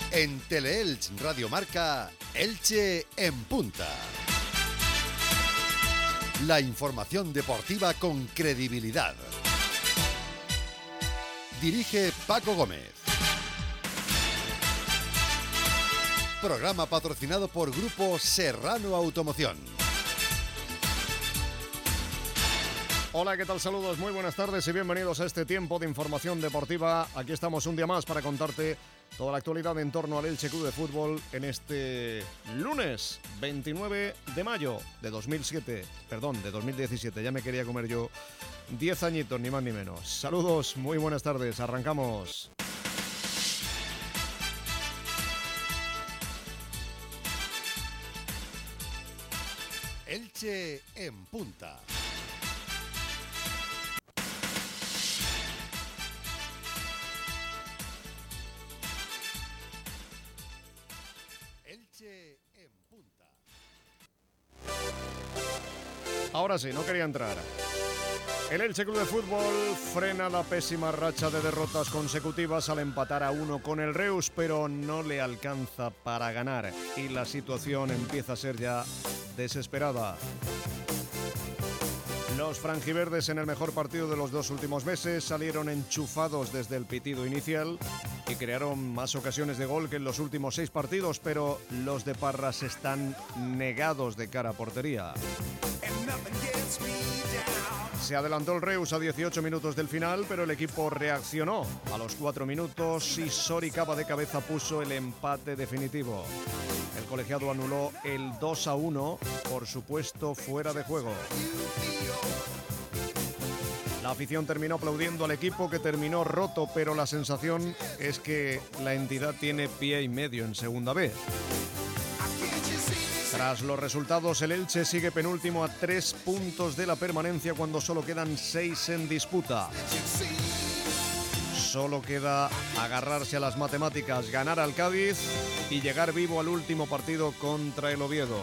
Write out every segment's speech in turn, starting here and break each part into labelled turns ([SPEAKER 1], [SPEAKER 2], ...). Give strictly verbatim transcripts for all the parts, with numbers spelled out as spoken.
[SPEAKER 1] En Teleelch Radio Marca, Elche en punta. La información deportiva con credibilidad. Dirige Paco Gómez. Programa patrocinado por Grupo Serrano Automoción.
[SPEAKER 2] Hola, ¿qué tal? Saludos, muy buenas tardes y bienvenidos a este tiempo de información deportiva. Aquí estamos un día más para contarte toda la actualidad en torno al Elche Club de Fútbol en este lunes veintinueve de mayo de dos mil siete, perdón, de dos mil diecisiete. Ya me quería comer yo diez añitos, ni más ni menos. Saludos, muy buenas tardes, arrancamos.
[SPEAKER 1] Elche en punta. Elche en punta.
[SPEAKER 2] Ahora sí, no quería entrar. El Elche Club de Fútbol frena la pésima racha de derrotas consecutivas al empatar a uno con el Reus, pero no le alcanza para ganar y la situación empieza a ser ya desesperada. Los franjiverdes en el mejor partido de los dos últimos meses salieron enchufados desde el pitido inicial y crearon más ocasiones de gol que en los últimos seis partidos, pero los de Parras están negados de cara a portería. Se adelantó el Reus a dieciocho minutos del final, pero el equipo reaccionó. A los cuatro minutos y Sori Cava de cabeza puso el empate definitivo. El colegiado anuló el dos a uno, por supuesto fuera de juego. La afición terminó aplaudiendo al equipo, que terminó roto, pero la sensación es que la entidad tiene pie y medio en segunda B. Tras los resultados, el Elche sigue penúltimo a tres puntos de la permanencia cuando solo quedan seis en disputa. Solo queda agarrarse a las matemáticas, ganar al Cádiz y llegar vivo al último partido contra el Oviedo.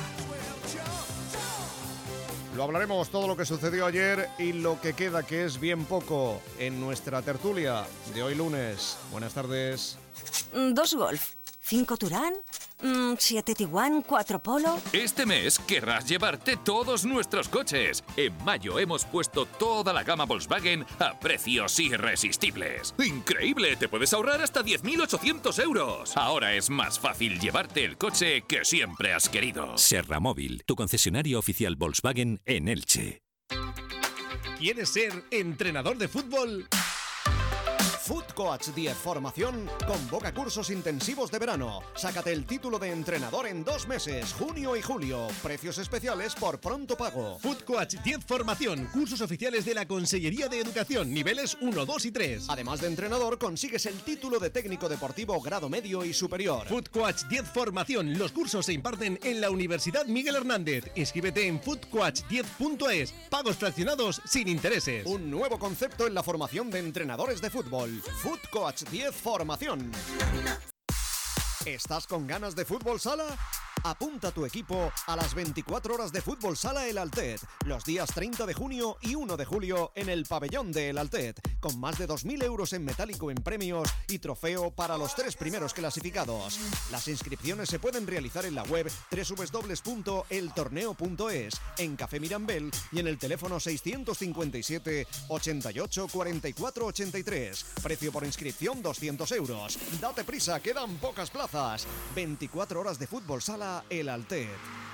[SPEAKER 2] Lo hablaremos todo lo que sucedió ayer y lo que queda, que es bien poco, en nuestra tertulia de hoy lunes. Buenas tardes.
[SPEAKER 3] Dos Golf, cinco Turán, mmm, siete Tiguan, cuatro Polo.
[SPEAKER 4] Este mes querrás llevarte todos nuestros coches. En mayo hemos puesto toda la gama Volkswagen a precios irresistibles. ¡Increíble! Te puedes ahorrar hasta diez mil ochocientos euros. Ahora es más fácil llevarte el coche que siempre has querido.
[SPEAKER 5] Serramóvil, tu concesionario oficial Volkswagen en Elche.
[SPEAKER 6] ¿Quieres ser entrenador de fútbol?
[SPEAKER 2] Foot Coach diez Formación convoca cursos intensivos de verano. Sácate el título de entrenador en dos meses, junio y julio. Precios especiales por pronto pago.
[SPEAKER 6] Foot Coach diez Formación, cursos oficiales de la Consellería de Educación, niveles uno, dos y tres.
[SPEAKER 2] Además de entrenador, consigues el título de técnico deportivo grado medio y superior.
[SPEAKER 6] Foot Coach diez Formación. Los cursos se imparten en la Universidad Miguel Hernández. Inscríbete en foot coach diez punto es. Pagos fraccionados sin intereses.
[SPEAKER 2] Un nuevo concepto en la formación de entrenadores de fútbol. Foot Coach diez Formación. ¿Estás con ganas de fútbol sala? Apunta tu equipo a las veinticuatro horas de Fútbol Sala El Altet, los días treinta de junio y uno de julio en el pabellón de El Altet, con más de dos mil euros en metálico en premios y trofeo para los tres primeros clasificados. Las inscripciones se pueden realizar en la web doble u doble u doble u punto el torneo punto es, en Café Mirambel y en el teléfono seiscientos cincuenta y siete, ochenta y ocho, cuarenta y cuatro, ochenta y tres. Precio por inscripción doscientos euros. Date prisa, quedan pocas plazas. veinticuatro horas de Fútbol Sala El Altet.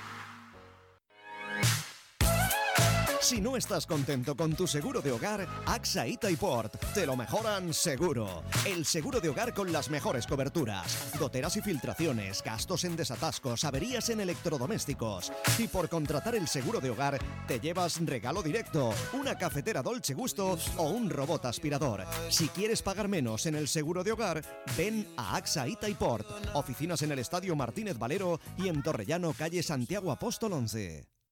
[SPEAKER 2] Si no estás contento con tu seguro de hogar, AXA Itaiport te lo mejoran seguro. El seguro de hogar con las mejores coberturas. Goteras y filtraciones, gastos en desatascos, averías en electrodomésticos. Y por contratar el seguro de hogar, te llevas regalo directo, una cafetera Dolce Gusto o un robot aspirador. Si quieres pagar menos en el seguro de hogar, ven a AXA Itaiport. Oficinas en el Estadio Martínez Valero y en Torrellano, calle Santiago Apóstol once.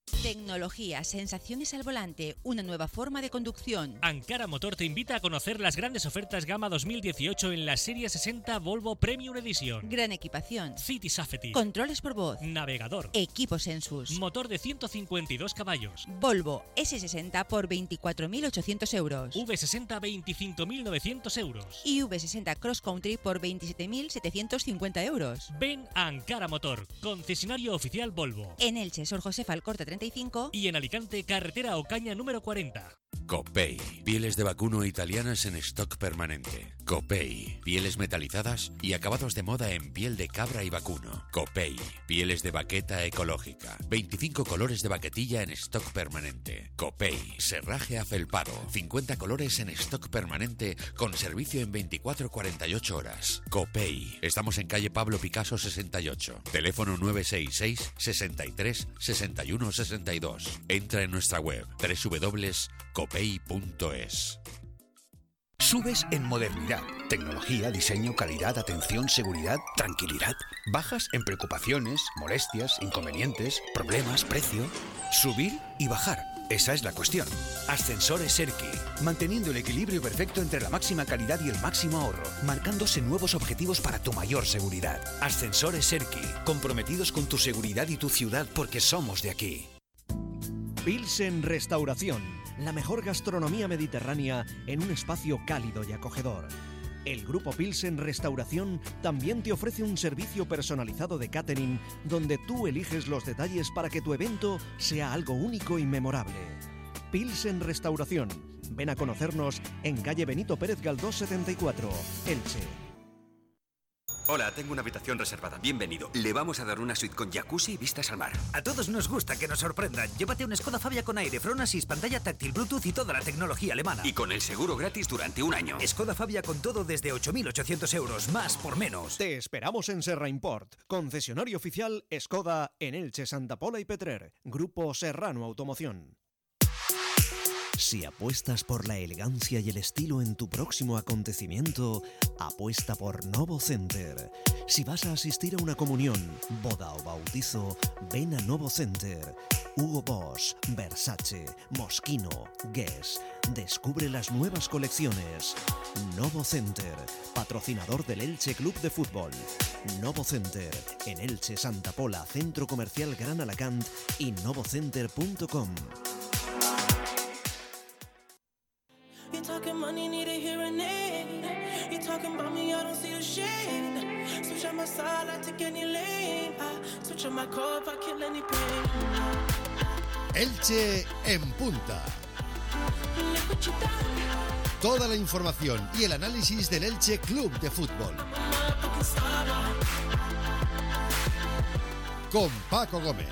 [SPEAKER 7] Tecnología, sensaciones al volante, una nueva forma de conducción.
[SPEAKER 8] Ankara Motor te invita a conocer las grandes ofertas Gama dos mil dieciocho en la serie sesenta Volvo Premium Edition.
[SPEAKER 7] Gran equipación.
[SPEAKER 8] City Safety.
[SPEAKER 7] Controles por voz.
[SPEAKER 8] Navegador.
[SPEAKER 7] Equipo Sensus.
[SPEAKER 8] Motor de ciento cincuenta y dos caballos.
[SPEAKER 7] Volvo ese sesenta por veinticuatro mil ochocientos euros.
[SPEAKER 8] V sesenta veinticinco mil novecientos euros.
[SPEAKER 7] Y V sesenta Cross Country por veintisiete mil setecientos cincuenta euros.
[SPEAKER 8] Ven a Ankara Motor, concesionario oficial Volvo.
[SPEAKER 7] En Elche, Sor Josefa Alcorta treinta y cinco.
[SPEAKER 8] Y en Alicante, carretera Ocaña número cuarenta.
[SPEAKER 9] Copei, pieles de vacuno italianas en stock permanente. Copei, pieles metalizadas y acabados de moda en piel de cabra y vacuno. Copei, pieles de baqueta ecológica. veinticinco colores de baquetilla en stock permanente. Copei, serraje afelpado. cincuenta colores en stock permanente con servicio en veinticuatro a cuarenta y ocho horas. Copei, estamos en calle Pablo Picasso sesenta y ocho. Teléfono nueve seis seis, sesenta y tres, sesenta y uno sesenta y dos. Entra en nuestra web doble u doble u doble u punto copei punto es.
[SPEAKER 10] Subes en modernidad, tecnología, diseño, calidad, atención, seguridad, tranquilidad. Bajas en preocupaciones, molestias, inconvenientes, problemas, precio. Subir y bajar, esa es la cuestión. Ascensores Erki, manteniendo el equilibrio perfecto entre la máxima calidad y el máximo ahorro, marcándose nuevos objetivos para tu mayor seguridad. Ascensores Erki, comprometidos con tu seguridad y tu ciudad porque somos de aquí.
[SPEAKER 2] Pilsen Restauración, la mejor gastronomía mediterránea en un espacio cálido y acogedor. El Grupo Pilsen Restauración también te ofrece un servicio personalizado de catering donde tú eliges los detalles para que tu evento sea algo único y memorable. Pilsen Restauración. Ven a conocernos en calle Benito Pérez Galdós setenta y cuatro, Elche.
[SPEAKER 11] Hola, tengo una habitación reservada. Bienvenido. Le vamos a dar una suite con jacuzzi y vistas al mar.
[SPEAKER 12] A todos nos gusta que nos sorprendan. Llévate un Skoda Fabia con aire, Front Assist, pantalla táctil, Bluetooth y toda la tecnología alemana.
[SPEAKER 11] Y con el seguro gratis durante un año.
[SPEAKER 12] Skoda Fabia con todo desde ocho mil ochocientos euros, más por menos.
[SPEAKER 2] Te esperamos en Serra Import, concesionario oficial Skoda en Elche, Santa Pola y Petrer. Grupo Serrano Automoción. Si apuestas por la elegancia y el estilo en tu próximo acontecimiento, apuesta por Novo Center. Si vas a asistir a una comunión, boda o bautizo, ven a Novo Center. Hugo Boss, Versace, Moschino, Guess. Descubre las nuevas colecciones. Novo Center, patrocinador del Elche Club de Fútbol. Novo Center, en Elche, Santa Pola, Centro Comercial Gran Alacant y novocenter punto com.
[SPEAKER 13] You talking money, need a hearing aid. You talking about me, I don't see a shade. Switch on my side, I take any lane. I switch on my car if I kill any pain.
[SPEAKER 1] Elche en punta. Toda la información y el análisis del Elche Club de Fútbol. Con Paco Gómez.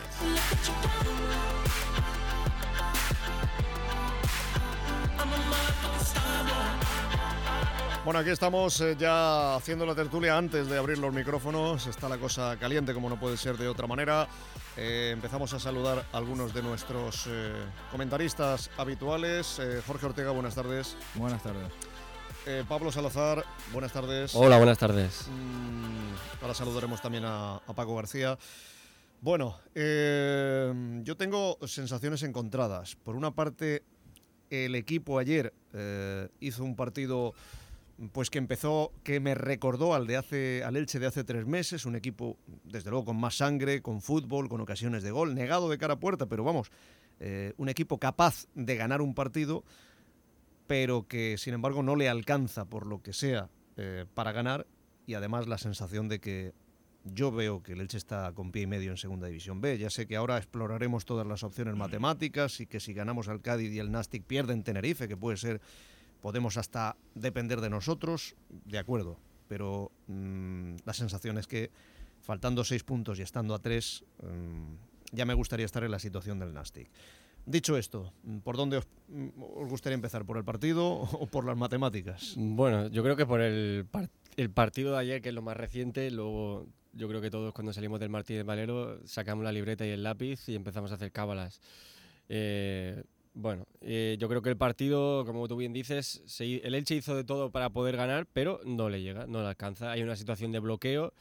[SPEAKER 14] Bueno, aquí estamos eh, ya haciendo la tertulia antes de abrir los micrófonos. Está la cosa caliente, como no puede ser de otra manera. Eh, empezamos a saludar a algunos de nuestros eh, comentaristas habituales. Eh, Jorge Ortega, buenas tardes.
[SPEAKER 15] Buenas tardes.
[SPEAKER 14] Eh, Pablo Salazar, buenas tardes.
[SPEAKER 15] Hola, buenas tardes.
[SPEAKER 14] Mm, ahora saludaremos también a, a Paco García. Bueno, eh, yo tengo sensaciones encontradas. Por una parte, el equipo ayer eh, hizo un partido pues que empezó, que me recordó al de hace, al Elche de hace tres meses, un equipo desde luego con más sangre, con fútbol, con ocasiones de gol, negado de cara a puerta, pero vamos, eh, un equipo capaz de ganar un partido, pero que sin embargo no le alcanza por lo que sea eh, para ganar, y además la sensación de que yo veo que el Elche está con pie y medio en Segunda División B. Ya sé que ahora exploraremos todas las opciones matemáticas y que si ganamos al Cádiz y el Nastic pierden Tenerife, que puede ser, podemos hasta depender de nosotros, de acuerdo, pero mmm, la sensación es que faltando seis puntos y estando a tres, mmm, ya me gustaría estar en la situación del Nastic. Dicho esto, ¿por dónde os, os gustaría empezar? ¿Por el partido o por las matemáticas?
[SPEAKER 15] Bueno, yo creo que por el, par el partido de ayer, que es lo más reciente. Luego yo creo que todos cuando salimos del Martínez Valero sacamos la libreta y el lápiz y empezamos a hacer cábalas. Eh, bueno, eh, yo creo que el partido, como tú bien dices, se, el Elche hizo de todo para poder ganar, pero no le llega, no le alcanza. Hay una situación de bloqueo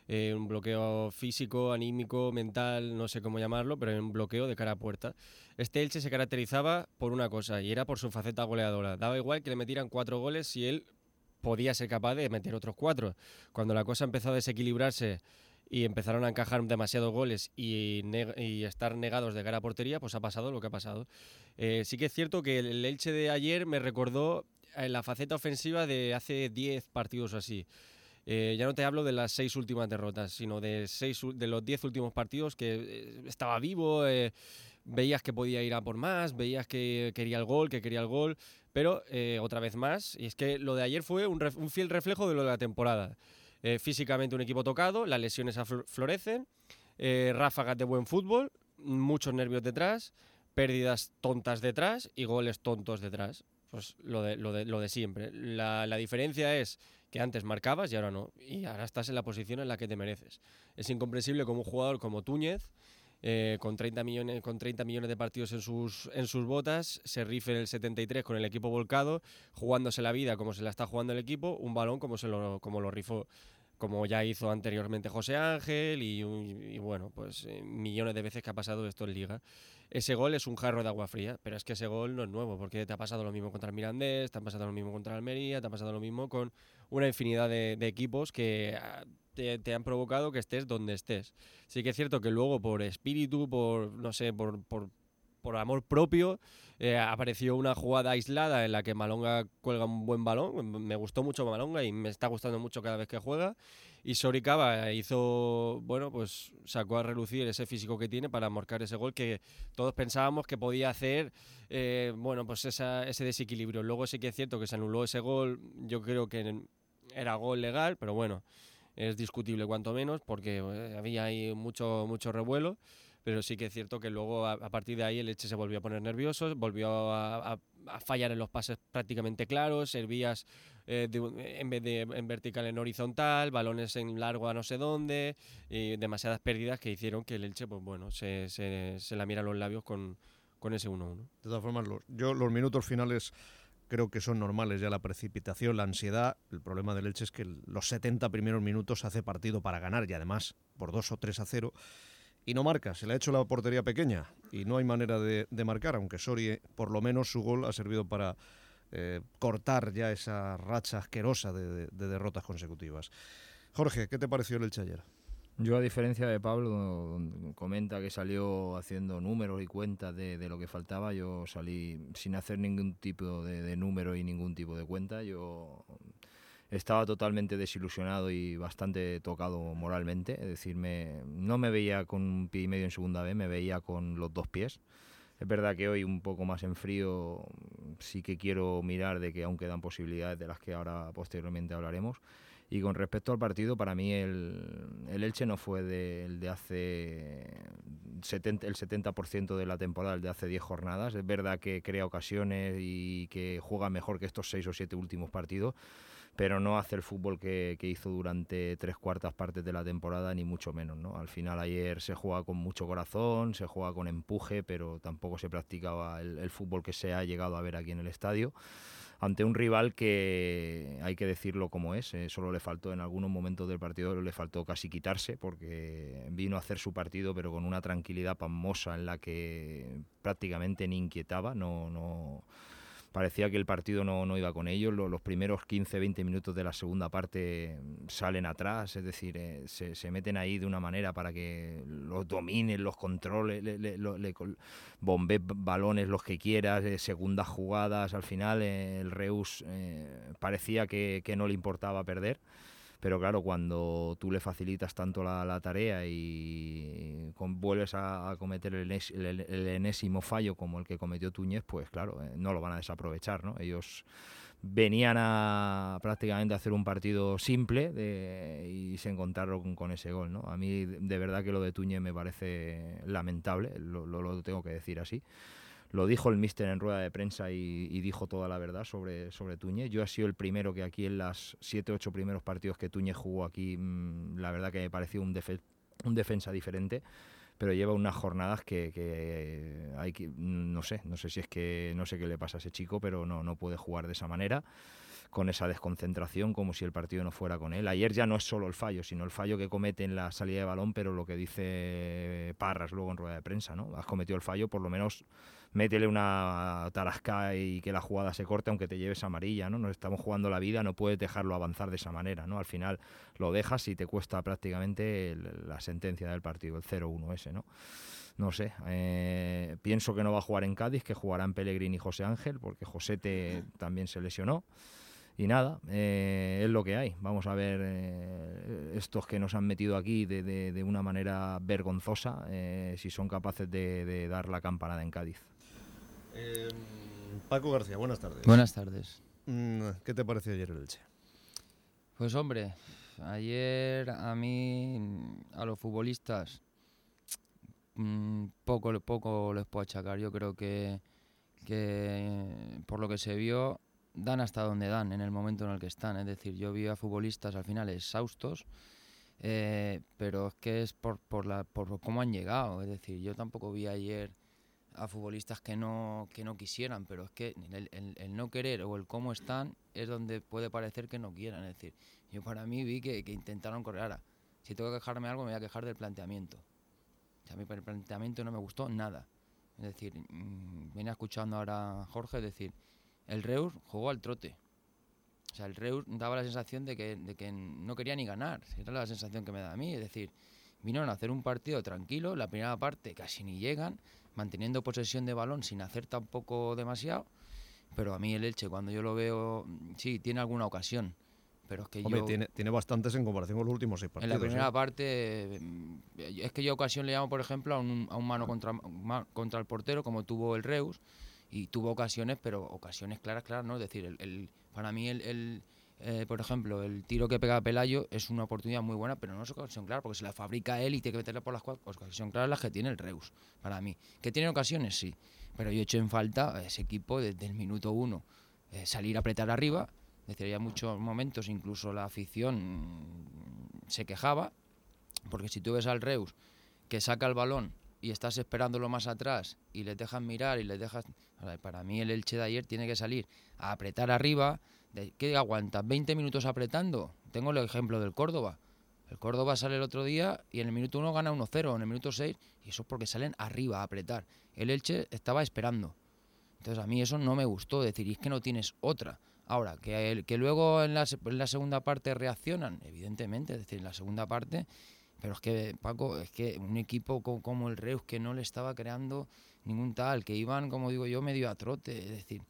[SPEAKER 15] eh, un bloqueo físico, anímico, mental, no sé cómo llamarlo, pero un bloqueo de cara a puerta. Este Elche se caracterizaba por una cosa, y era por su faceta goleadora. Daba igual que le metieran cuatro goles si él podía ser capaz de meter otros cuatro. Cuando la cosa empezó a desequilibrarse y empezaron a encajar demasiados goles y, y estar negados de cara a portería, pues ha pasado lo que ha pasado. Eh, sí que es cierto que el Elche de ayer me recordó en la faceta ofensiva de hace diez partidos o así. Eh, ya no te hablo de las seis últimas derrotas, sino de, seis, de los diez últimos partidos que eh, estaba vivo, eh, veías que podía ir a por más, veías que quería el gol, que quería el gol, pero eh, otra vez más, y es que lo de ayer fue un, ref, un fiel reflejo de lo de la temporada. Eh, físicamente un equipo tocado, las lesiones florecen, eh, ráfagas de buen fútbol, muchos nervios detrás, pérdidas tontas detrás y goles tontos detrás. Pues lo de, lo de, lo de siempre. La, la diferencia es que antes marcabas y ahora no. Y ahora estás en la posición en la que te mereces. Es incomprensible como un jugador como Túñez, eh, con, treinta millones, con treinta millones de partidos en sus, en sus botas, se rife en el setenta y tres con el equipo volcado, jugándose la vida como se la está jugando el equipo, un balón como, se lo, como lo rifó, como ya hizo anteriormente José Ángel y, y bueno, pues eh, millones de veces que ha pasado esto en Liga. Ese gol es un jarro de agua fría, pero es que ese gol no es nuevo, porque te ha pasado lo mismo contra el Mirandés, te ha pasado lo mismo contra el Almería, te ha pasado lo mismo con una infinidad de, de equipos que te, te han provocado que estés donde estés. Sí que es cierto que luego por espíritu, por no sé, por, por, por amor propio, eh, apareció una jugada aislada en la que Malonga cuelga un buen balón. Me gustó mucho Malonga y me está gustando mucho cada vez que juega. Y Soricaba hizo, bueno, pues sacó a relucir ese físico que tiene para marcar ese gol que todos pensábamos que podía hacer, eh, bueno, pues esa, ese desequilibrio. Luego sí que es cierto que se anuló ese gol, yo creo que era gol legal, pero bueno, es discutible cuanto menos porque eh, había ahí mucho, mucho revuelo. Pero sí que es cierto que luego a, a partir de ahí el Elche se volvió a poner nervioso, volvió a, a, a fallar en los pases prácticamente claros, servías eh, de, en vez de en vertical en horizontal, balones en largo a no sé dónde, y demasiadas pérdidas que hicieron que el Elche, pues bueno, se, se, se la mira los labios con, con ese uno uno.
[SPEAKER 14] De todas formas, los, yo los minutos finales creo que son normales, ya la precipitación, la ansiedad. El problema del Elche es que los setenta primeros minutos hace partido para ganar y además por dos o tres a cero. Y no marca, se le ha hecho la portería pequeña y no hay manera de, de marcar, aunque Sori, por lo menos su gol ha servido para eh, cortar ya esa racha asquerosa de, de, de derrotas consecutivas. Jorge, ¿qué te pareció el Elche ayer?
[SPEAKER 16] Yo, a diferencia de Pablo, comenta que salió haciendo números y cuentas de, de lo que faltaba, yo salí sin hacer ningún tipo de, de número y ningún tipo de cuenta. Yo estaba totalmente desilusionado y bastante tocado moralmente, es decir, me, no me veía con un pie y medio en segunda B, me veía con los dos pies. Es verdad que hoy un poco más en frío sí que quiero mirar de que aún quedan posibilidades de las que ahora posteriormente hablaremos. Y con respecto al partido, para mí el, el Elche no fue de, el de hace setenta, el setenta por ciento de la temporada, el de hace diez jornadas. Es verdad que crea ocasiones y que juega mejor que estos seis o siete últimos partidos, pero no hace el fútbol que, que hizo durante tres cuartas partes de la temporada, ni mucho menos, ¿no? Al final ayer se juega con mucho corazón, se juega con empuje, pero tampoco se practicaba el, el fútbol que se ha llegado a ver aquí en el estadio, ante un rival que, hay que decirlo como es, eh, solo le faltó en algunos momentos del partido, le faltó casi quitarse, porque vino a hacer su partido, pero con una tranquilidad pasmosa en la que prácticamente ni inquietaba, no... no parecía que el partido no, no iba con ellos. Los, los primeros quince a veinte minutos de la segunda parte salen atrás, es decir, eh, se, se meten ahí de una manera para que los dominen, los controles, le, le, le, le bombe balones los que quieras, eh, segundas jugadas. Al final eh, el Reus eh, parecía que, que no le importaba perder. Pero claro, cuando tú le facilitas tanto la, la tarea y con, vuelves a, a cometer el, enes, el, el enésimo fallo como el que cometió Túñez, pues claro, eh, no lo van a desaprovechar, ¿no? Ellos venían a prácticamente a hacer un partido simple de, y se encontraron con, con ese gol, ¿no? A mí de verdad que lo de Túñez me parece lamentable, lo, lo, lo tengo que decir así. Lo dijo el míster en rueda de prensa y, y dijo toda la verdad sobre, sobre Túñez. Yo he sido el primero que aquí en las siete ocho primeros partidos que Túñez jugó aquí, mmm, la verdad que me pareció un, defe- un defensa diferente. pero lleva unas jornadas que, que hay que, no sé, no sé si es que, no sé qué le pasa a ese chico, pero no, no puede jugar de esa manera, con esa desconcentración, como si el partido no fuera con él. Ayer ya no es solo el fallo, sino el fallo que comete en la salida de balón, pero lo que dice Parras luego en rueda de prensa, ¿no? Has cometido el fallo, por lo menos métele una tarasca y que la jugada se corte, aunque te lleves amarilla, ¿no? Nos estamos jugando la vida, no puedes dejarlo avanzar de esa manera, ¿no? Al final lo dejas y te cuesta prácticamente el, la sentencia del partido, el cero uno ese, ¿no? No sé, eh, pienso que no va a jugar en Cádiz, que jugarán Pellegrini y José Ángel, porque Josete también se lesionó. Y nada, eh, es lo que hay. Vamos a ver eh, estos que nos han metido aquí de, de, de una manera vergonzosa, eh, si son capaces de, de dar la campanada en Cádiz.
[SPEAKER 14] Eh, Paco García, buenas tardes.
[SPEAKER 17] Buenas tardes.
[SPEAKER 14] ¿Qué te pareció ayer el Elche?
[SPEAKER 17] Pues hombre, ayer a mí, a los futbolistas, poco, poco les puedo achacar. Yo creo que, que por lo que se vio, dan hasta donde dan en el momento en el que están. Es decir, yo vi a futbolistas al final exhaustos, eh, pero es que es por, por, la, por cómo han llegado. Es decir, yo tampoco vi ayer a futbolistas que no, que no quisieran, pero es que el, el, el no querer o el cómo están es donde puede parecer que no quieran. Es decir, yo para mí vi que, que intentaron correr. Ahora, si tengo que quejarme de algo, me voy a quejar del planteamiento. O sea, a mí el planteamiento no me gustó nada. Es decir, mmm, venía escuchando ahora a Jorge decir, el Reus jugó al trote. O sea, el Reus daba la sensación de que, de que no quería ni ganar. Era la sensación que me da a mí. Es decir, vinieron a hacer un partido tranquilo. La primera parte casi ni llegan, manteniendo posesión de balón sin hacer tampoco demasiado. Pero a mí el Elche, cuando yo lo veo, sí, tiene alguna ocasión. Pero es que
[SPEAKER 14] Hombre,
[SPEAKER 17] yo...
[SPEAKER 14] tiene, tiene bastantes en comparación con los últimos seis partidos.
[SPEAKER 17] En la primera
[SPEAKER 14] ¿eh?
[SPEAKER 17] parte, es que yo ocasión le llamo, por ejemplo, a un, a un mano contra, contra el portero, como tuvo el Reus. Y tuvo ocasiones, pero ocasiones claras, claras, ¿no? Es decir, el, el, para mí, el, el eh, por ejemplo, el tiro que pega Pelayo es una oportunidad muy buena, pero no es ocasión clara, porque se la fabrica él y tiene que meterla por las cuatro. Ocasión clara es la que tiene el Reus, para mí. ¿Que tiene ocasiones? Sí. Pero yo echo en falta a ese equipo desde el minuto uno. Eh, salir a apretar arriba. Es decir, había muchos momentos, incluso la afición se quejaba, porque si tú ves al Reus que saca el balón y estás esperándolo más atrás y les dejas mirar y les dejas... Para mí el Elche de ayer tiene que salir a apretar arriba. De, ¿qué aguanta? ¿veinte minutos apretando? Tengo el ejemplo del Córdoba. El Córdoba sale el otro día y en el minuto uno gana uno cero, en el minuto seis, y eso es porque salen arriba a apretar. El Elche estaba esperando. Entonces a mí eso no me gustó, decir, y es que no tienes otra. Ahora, que, el, que luego en la, en la segunda parte reaccionan, evidentemente, es decir, en la segunda parte... Pero es que, Paco, es que un equipo como, como el Reus, que no le estaba creando ningún tal, que iban, como digo yo, medio a trote, es decir,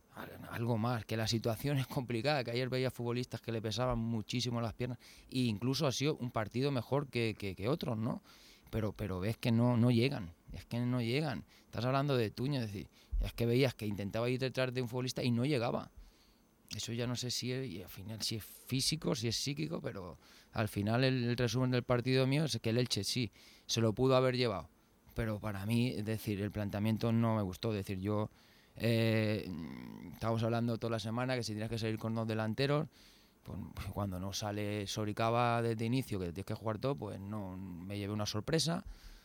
[SPEAKER 17] algo más, que la situación es complicada, que ayer veía futbolistas que le pesaban muchísimo las piernas, e incluso ha sido un partido mejor que, que, que otros, ¿no? Pero, pero ves que no, no llegan, es que no llegan. Estás hablando de Tuño, es decir, es que veías que intentaba ir detrás de un futbolista y no llegaba. Eso ya no sé si es, y al final, si es físico, si es psíquico, pero al final el, el resumen del partido mío es que el Elche sí, se lo pudo haber llevado. Pero para mí, es decir, el planteamiento no me gustó. Es decir, yo, eh, estábamos hablando toda la semana que si tienes que salir con dos delanteros, pues cuando no sale Soricaba desde inicio, que tienes que jugar todo, pues no, me llevé una sorpresa.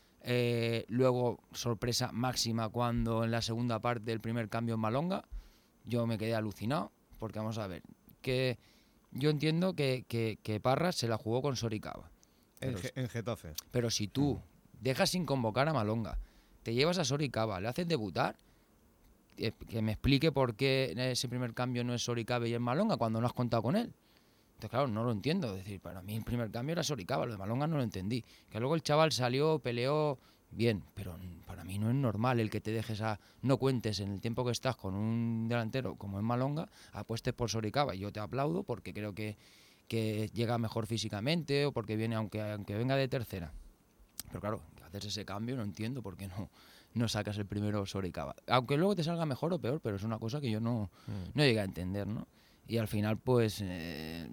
[SPEAKER 17] Eh, luego, sorpresa máxima cuando en la segunda parte del primer cambio en Malonga, yo me quedé alucinado. Porque vamos a ver, que yo entiendo que, que, que Parras se la jugó con Soricaba.
[SPEAKER 14] En, Ge- en Getafe.
[SPEAKER 17] Pero si tú dejas sin convocar a Malonga, te llevas a Soricaba, le haces debutar, eh, que me explique por qué ese primer cambio no es Soricaba y es Malonga cuando no has contado con él. Entonces, claro, no lo entiendo. Es decir, para mí el primer cambio era Soricaba, lo de Malonga no lo entendí. Que luego el chaval salió, peleó... Bien, pero para mí no es normal el que te dejes a... No cuentes en el tiempo que estás con un delantero como en Malonga, apuestes por Soricaba. Yo te aplaudo porque creo que, que llega mejor físicamente o porque viene, aunque, aunque venga de tercera. Pero claro, haces ese cambio, no entiendo por qué no, no sacas el primero Soricaba. Aunque luego te salga mejor o peor, pero es una cosa que yo no, mm. no llegué a entender, ¿no? Y al final, pues, eh,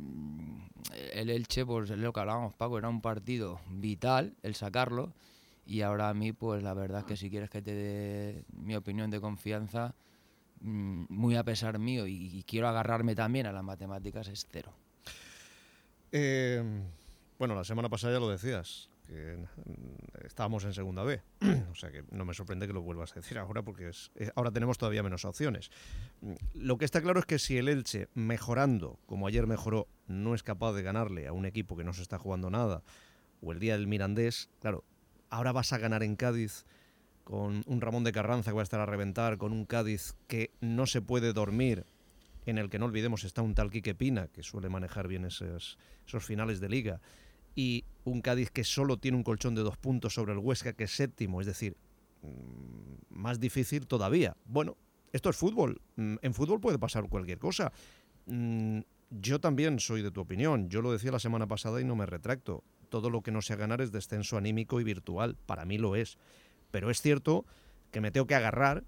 [SPEAKER 17] el Elche, pues es lo que hablábamos, Paco, era un partido vital el sacarlo. Y ahora a mí, pues la verdad es que si quieres que te dé mi opinión de confianza, mmm, muy a pesar mío, y, y quiero agarrarme también a las matemáticas, es cero.
[SPEAKER 14] Eh, bueno, la semana pasada ya lo decías, porque mm, estábamos en segunda B. O sea que no me sorprende que lo vuelvas a decir ahora, porque es, es, ahora tenemos todavía menos opciones. Lo que está claro es que si el Elche, mejorando, como ayer mejoró, no es capaz de ganarle a un equipo que no se está jugando nada, o el día del Mirandés, claro, ahora vas a ganar en Cádiz con un Ramón de Carranza que va a estar a reventar, con un Cádiz que no se puede dormir, en el que no olvidemos está un tal Quique Pina, que suele manejar bien esos, esos finales de liga, y un Cádiz que solo tiene un colchón de dos puntos sobre el Huesca, que es séptimo, es decir, más difícil todavía. Bueno, esto es fútbol, en fútbol puede pasar cualquier cosa. Yo también soy de tu opinión, yo lo decía la semana pasada y no me retracto, todo lo que no sea ganar es descenso anímico y virtual, para mí lo es, pero es cierto que me tengo que agarrar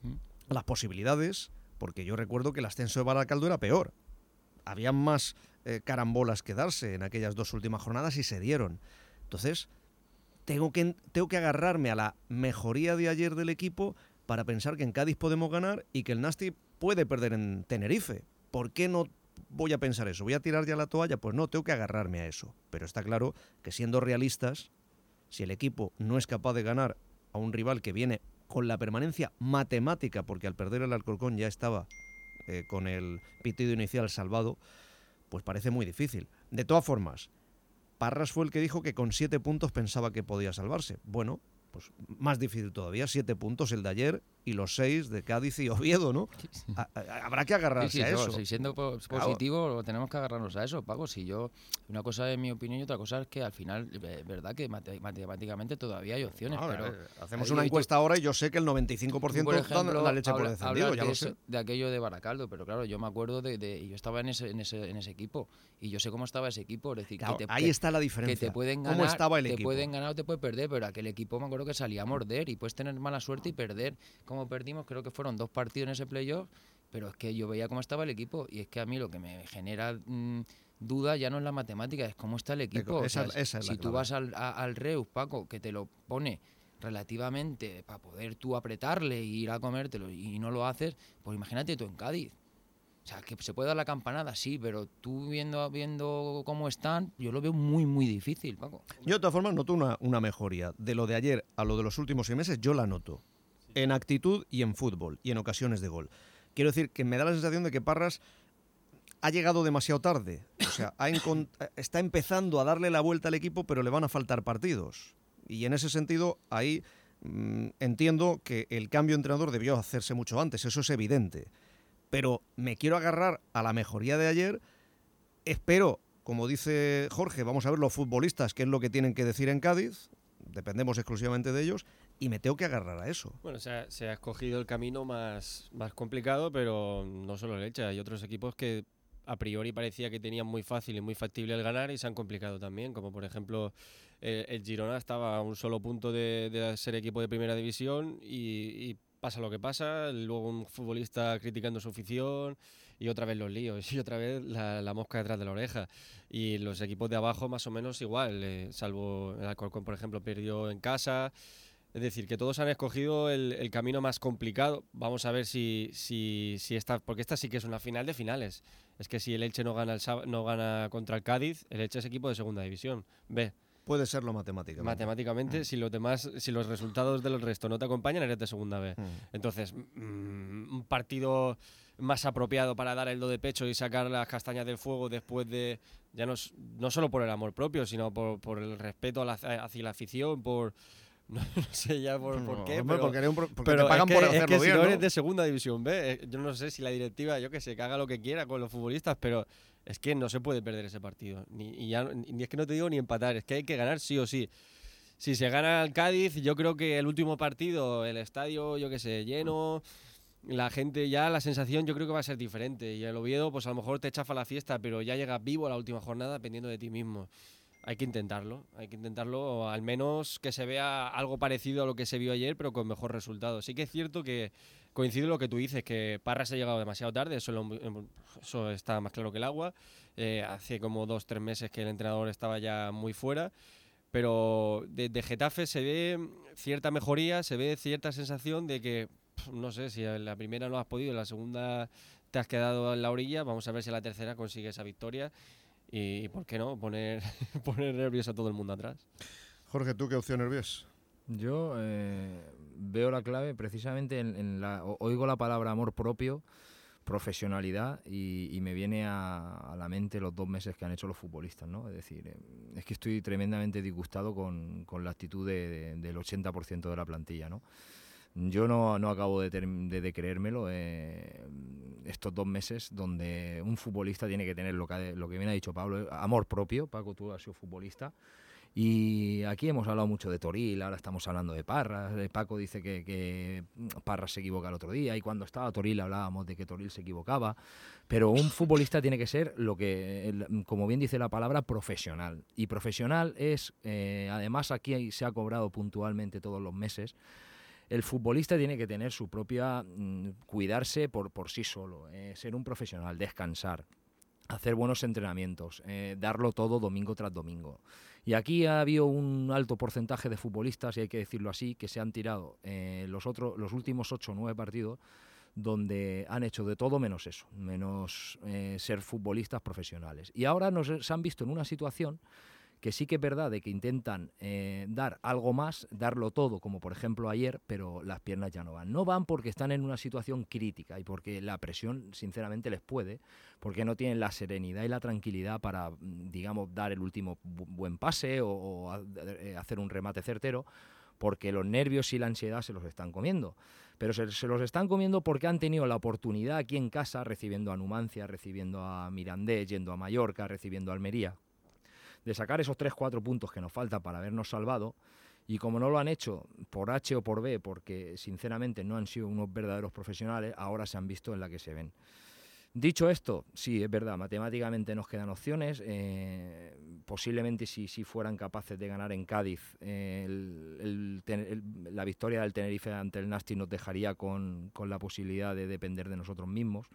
[SPEAKER 14] a las posibilidades, porque yo recuerdo que el ascenso de Baracaldo era peor. Había más eh, carambolas que darse en aquellas dos últimas jornadas y se dieron. Entonces, tengo que, tengo que agarrarme a la mejoría de ayer del equipo para pensar que en Cádiz podemos ganar y que el Nasti puede perder en Tenerife. ¿Por qué no voy a pensar eso? ¿Voy a tirar ya la toalla? Pues no, tengo que agarrarme a eso. Pero está claro que siendo realistas, si el equipo no es capaz de ganar a un rival que viene con la permanencia matemática, porque al perder el Alcorcón ya estaba eh, con el pitido inicial salvado, pues parece muy difícil. De todas formas, Parras fue el que dijo que con siete puntos pensaba que podía salvarse. Bueno, pues más difícil todavía, siete puntos el de ayer y los seis de Cádiz y Oviedo, ¿no? A, a, habrá que agarrarse
[SPEAKER 17] sí, sí,
[SPEAKER 14] a eso.
[SPEAKER 17] Sí, siendo po positivo, claro, tenemos que agarrarnos a eso, Paco. Si yo, una cosa es mi opinión y otra cosa es que al final, es verdad que mate matemáticamente todavía hay opciones, no, pero...
[SPEAKER 14] Eh, hacemos una encuesta ahora y yo sé que el noventa y cinco por ciento dan la leche
[SPEAKER 17] habla,
[SPEAKER 14] por descendido, ya
[SPEAKER 17] de
[SPEAKER 14] lo
[SPEAKER 17] eso,
[SPEAKER 14] sé.
[SPEAKER 17] De aquello de Baracaldo, pero claro, yo me acuerdo de... de yo estaba en ese, en, ese, en ese equipo y yo sé cómo estaba ese equipo. Es decir,
[SPEAKER 14] claro,
[SPEAKER 17] que te,
[SPEAKER 14] ahí
[SPEAKER 17] que,
[SPEAKER 14] está la diferencia.
[SPEAKER 17] Que te pueden ganar,
[SPEAKER 14] ¿Cómo estaba el
[SPEAKER 17] te
[SPEAKER 14] equipo?
[SPEAKER 17] pueden ganar o te pueden perder, pero aquel equipo me acuerdo que salía a morder y puedes tener mala suerte y perder. Como perdimos, creo que fueron dos partidos en ese playoff, pero es que yo veía cómo estaba el equipo y es que a mí lo que me genera mmm, duda ya no es la matemática, es cómo está el equipo.
[SPEAKER 14] Esa,
[SPEAKER 17] o sea,
[SPEAKER 14] esa es
[SPEAKER 17] si
[SPEAKER 14] la
[SPEAKER 17] tú
[SPEAKER 14] clave.
[SPEAKER 17] vas al, a, al Reus, Paco, que te lo pone relativamente para poder tú apretarle e ir a comértelo y no lo haces, pues imagínate tú en Cádiz. O sea, que se puede dar la campanada, sí, pero tú viendo, viendo cómo están, yo lo veo muy, muy difícil, Paco.
[SPEAKER 14] Yo de todas formas noto una, una mejoría. De lo de ayer a lo de los últimos seis meses, yo la noto. En actitud y en fútbol, y en ocasiones de gol. Quiero decir que me da la sensación de que Parras ha llegado demasiado tarde. O sea, ha está empezando a darle la vuelta al equipo, pero le van a faltar partidos. Y en ese sentido, ahí mmm, entiendo que el cambio de entrenador debió hacerse mucho antes, eso es evidente. Pero me quiero agarrar a la mejoría de ayer. Espero, como dice Jorge, vamos a ver los futbolistas qué es lo que tienen que decir en Cádiz. Dependemos exclusivamente de ellos. Y me tengo que agarrar a eso.
[SPEAKER 15] Bueno, se ha, se ha escogido el camino más, más complicado, pero no solo el Elche. Hay otros equipos que a priori parecía que tenían muy fácil y muy factible el ganar y se han complicado también. Como por ejemplo, el, el Girona estaba a un solo punto de, de ser equipo de primera división y... y pasa lo que pasa, luego un futbolista criticando su afición y otra vez los líos y otra vez la, la mosca detrás de la oreja. Y los equipos de abajo más o menos igual, eh, salvo el Alcorcón, por ejemplo, perdió en casa. Es decir, que todos han escogido el, el camino más complicado. Vamos a ver si, si, si esta, porque esta sí que es una final de finales. Es que si el Elche no gana, el, no gana contra el Cádiz, el Elche es equipo de segunda división. B.
[SPEAKER 14] Puede serlo matemáticamente.
[SPEAKER 15] Matemáticamente, mm. si los demás, si los resultados del resto no te acompañan, eres de segunda B. Mm. Entonces, mmm, un partido más apropiado para dar el do de pecho y sacar las castañas del fuego después de, ya no, no solo por el amor propio, sino por, por el respeto a la, hacia la afición, por... No, no sé ya por,
[SPEAKER 14] no,
[SPEAKER 15] por qué,
[SPEAKER 14] hombre,
[SPEAKER 15] pero,
[SPEAKER 14] porque, un, porque
[SPEAKER 15] pero
[SPEAKER 14] te pagan
[SPEAKER 15] es que,
[SPEAKER 14] por hacerlo
[SPEAKER 15] es que
[SPEAKER 14] bien,
[SPEAKER 15] si no eres
[SPEAKER 14] ¿no?
[SPEAKER 15] de segunda división B, yo no sé si la directiva, yo que sé, que haga lo que quiera con los futbolistas, pero es que no se puede perder ese partido. Ni, y ya, ni es que no te digo ni empatar, es que hay que ganar sí o sí. Si se gana el Cádiz, yo creo que el último partido, el estadio, yo que sé, lleno, la gente ya, la sensación yo creo que va a ser diferente. Y el Oviedo, pues a lo mejor te chafa la fiesta, pero ya llegas vivo a la última jornada dependiendo de ti mismo. Hay que intentarlo, hay que intentarlo, o al menos que se vea algo parecido a lo que se vio ayer, pero con mejor resultado. Sí que es cierto que coincide lo que tú dices, que Parras ha llegado demasiado tarde, eso, lo, eso está más claro que el agua. Eh, hace como dos, tres meses que el entrenador estaba ya muy fuera, pero de, de Getafe se ve cierta mejoría, se ve cierta sensación de que, no sé, si en la primera no has podido, en la segunda te has quedado en la orilla, vamos a ver si en la tercera consigue esa victoria. Y, ¿por qué no? Poner, poner nervioso a todo el mundo atrás.
[SPEAKER 14] Jorge, ¿tú qué opciones ves?
[SPEAKER 16] Yo eh, veo la clave precisamente en, en la... Oigo la palabra amor propio, profesionalidad, y, y me viene a, a la mente los dos meses que han hecho los futbolistas, ¿no? Es decir, eh, es que estoy tremendamente disgustado con, con la actitud de, de, del ochenta por ciento de la plantilla, ¿no? Yo no, no acabo de, ter, de, de creérmelo eh, estos dos meses donde un futbolista tiene que tener lo que, lo que bien ha dicho Pablo, amor propio. Paco, tú has sido futbolista. Y aquí hemos hablado mucho de Toril, ahora estamos hablando de Parras. Paco dice que, que Parras se equivoca el otro día, y cuando estaba Toril hablábamos de que Toril se equivocaba. Pero un futbolista tiene que ser, lo que, como bien dice la palabra, profesional. Y profesional es, eh, además aquí se ha cobrado puntualmente todos los meses, el futbolista tiene que tener su propia, mmm, cuidarse por, por sí solo, eh, ser un profesional, descansar, hacer buenos entrenamientos, eh, darlo todo domingo tras domingo. Y aquí ha habido un alto porcentaje de futbolistas, y hay que decirlo así, que se han tirado eh, los, otros, los últimos ocho o nueve partidos donde han hecho de todo menos eso, menos eh, ser futbolistas profesionales. Y ahora nos, se han visto en una situación que sí que es verdad de que intentan eh, dar algo más, darlo todo, como por ejemplo ayer, pero las piernas ya no van. No van porque están en una situación crítica y porque la presión, sinceramente, les puede, porque no tienen la serenidad y la tranquilidad para, digamos, dar el último bu- buen pase o, o eh, hacer un remate certero, porque los nervios y la ansiedad se los están comiendo. Pero se, se los están comiendo porque han tenido la oportunidad aquí en casa, recibiendo a Numancia, recibiendo a Mirandés, yendo a Mallorca, recibiendo a Almería, de sacar esos tres cuatro puntos que nos falta para habernos salvado, y como no lo han hecho por H o por B, porque sinceramente no han sido unos verdaderos profesionales, ahora se han visto en la que se ven. Dicho esto, sí, es verdad, matemáticamente nos quedan opciones, eh, posiblemente si, si fueran capaces de ganar en Cádiz, eh, el, el, el, la victoria del Tenerife ante el Nasti nos dejaría con, con la posibilidad de depender de nosotros mismos,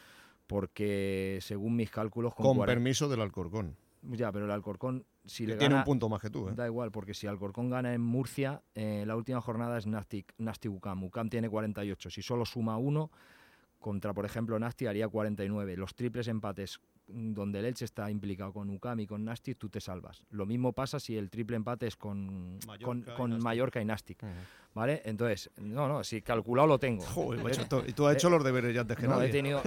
[SPEAKER 16] porque según mis cálculos...
[SPEAKER 14] Con, con cuarenta... permiso del Alcorcón.
[SPEAKER 16] Ya, pero el Alcorcón, si le
[SPEAKER 14] tiene
[SPEAKER 16] gana,
[SPEAKER 14] un punto más que tú, ¿eh?
[SPEAKER 16] Da igual, porque si Alcorcón gana en Murcia, eh, la última jornada es Nasti, Nasti UCAM. UCAM tiene cuarenta y ocho. Si solo suma uno, contra, por ejemplo, Nasti haría cuarenta y nueve. Los triples empates donde el Elche está implicado con UCAM y con Nasti, tú te salvas. Lo mismo pasa si el triple empate es con Mallorca, con, con y Mallorca y Nasti. Uh-huh. ¿Vale? Entonces, no, no, si calculado lo tengo.
[SPEAKER 14] Joder, macho, tú, y tú has hecho los deberes ya antes que
[SPEAKER 16] no,
[SPEAKER 14] nadie.
[SPEAKER 16] He tenido...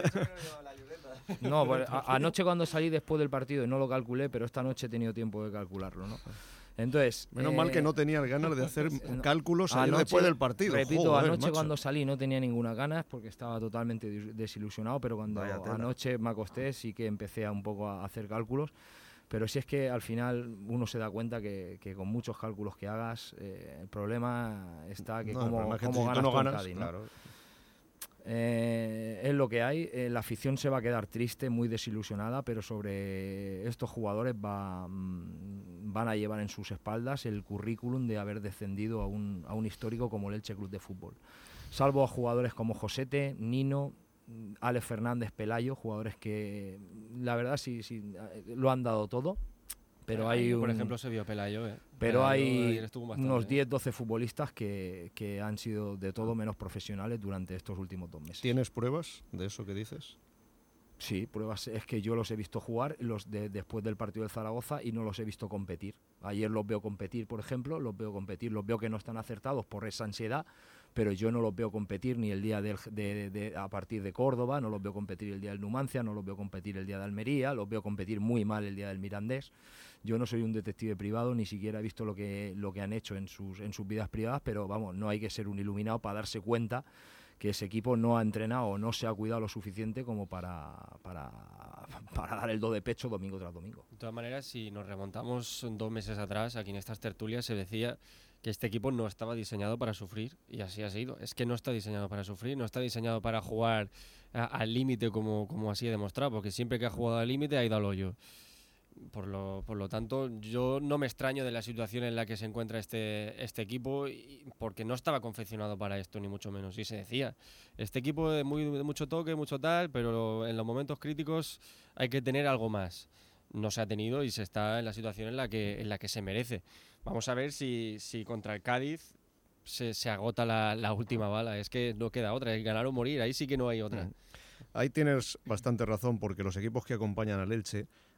[SPEAKER 16] No, pues, a, anoche cuando salí después del partido y no lo calculé, pero esta noche he tenido tiempo de calcularlo, ¿no? Entonces,
[SPEAKER 14] menos
[SPEAKER 16] eh,
[SPEAKER 14] mal que no tenías ganas de hacer
[SPEAKER 16] no,
[SPEAKER 14] cálculos anoche, después del partido.
[SPEAKER 16] Repito,
[SPEAKER 14] Joder,
[SPEAKER 16] anoche
[SPEAKER 14] macho.
[SPEAKER 16] Cuando salí no tenía ninguna ganas porque estaba totalmente desilusionado, pero cuando anoche me acosté sí que empecé a un poco a hacer cálculos. Pero si es que al final uno se da cuenta que, que con muchos cálculos que hagas, eh, el problema está que no, cómo, cómo si ganas, no ganas Cádiz, ¿no? Claro. Eh, es lo que hay, eh, la afición se va a quedar triste, muy desilusionada, pero sobre estos jugadores va, mm, van a llevar en sus espaldas el currículum de haber descendido a un, a un histórico como el Elche Club de Fútbol. Salvo a jugadores como Josete, Nino, Alex Fernández, Pelayo, jugadores que la verdad sí, sí lo han dado todo. Pero hay un,
[SPEAKER 15] por ejemplo, se vio Pelayo, ¿eh?
[SPEAKER 16] Pero
[SPEAKER 15] Pelayo
[SPEAKER 16] hay
[SPEAKER 15] bastante,
[SPEAKER 16] unos
[SPEAKER 15] ¿eh?
[SPEAKER 16] diez doce futbolistas que, que han sido de todo menos profesionales durante estos últimos dos meses.
[SPEAKER 14] ¿Tienes pruebas de eso que dices?
[SPEAKER 16] Sí, pruebas. Es que yo los he visto jugar los de, después del partido del Zaragoza y no los he visto competir. Ayer los veo competir, por ejemplo, los veo competir, los veo que no están acertados por esa ansiedad, pero yo no los veo competir ni el día del, de, de, de, a partir de Córdoba, no los veo competir el día del Numancia, no los veo competir el día de Almería, los veo competir muy mal el día del Mirandés. Yo no soy un detective privado, ni siquiera he visto lo que, lo que han hecho en sus, en sus vidas privadas, pero vamos, no hay que ser un iluminado para darse cuenta que ese equipo no ha entrenado o no se ha cuidado lo suficiente como para, para, para dar el do de pecho domingo tras domingo.
[SPEAKER 15] De todas maneras, si nos remontamos dos meses atrás, aquí en estas tertulias se decía que este equipo no estaba diseñado para sufrir, y así ha sido. Es que no está diseñado para sufrir, no está diseñado para jugar a, al límite como, como así he demostrado, porque siempre que ha jugado al límite ha ido al hoyo. Por lo, por lo tanto, yo no me extraño de la situación en la que se encuentra este, este equipo, y, porque no estaba confeccionado para esto, ni mucho menos. Y se decía, este equipo de, muy, de mucho toque, mucho tal, pero en los momentos críticos hay que tener algo más. No se ha tenido y se está en la situación en la que, en la que se merece. Vamos a ver si, si contra el Cádiz se, se agota la, la última bala. Es que no queda otra, es ganar o morir, ahí sí que no hay otra.
[SPEAKER 14] Mm. Ahí tienes bastante razón, porque los equipos que acompañan al Elche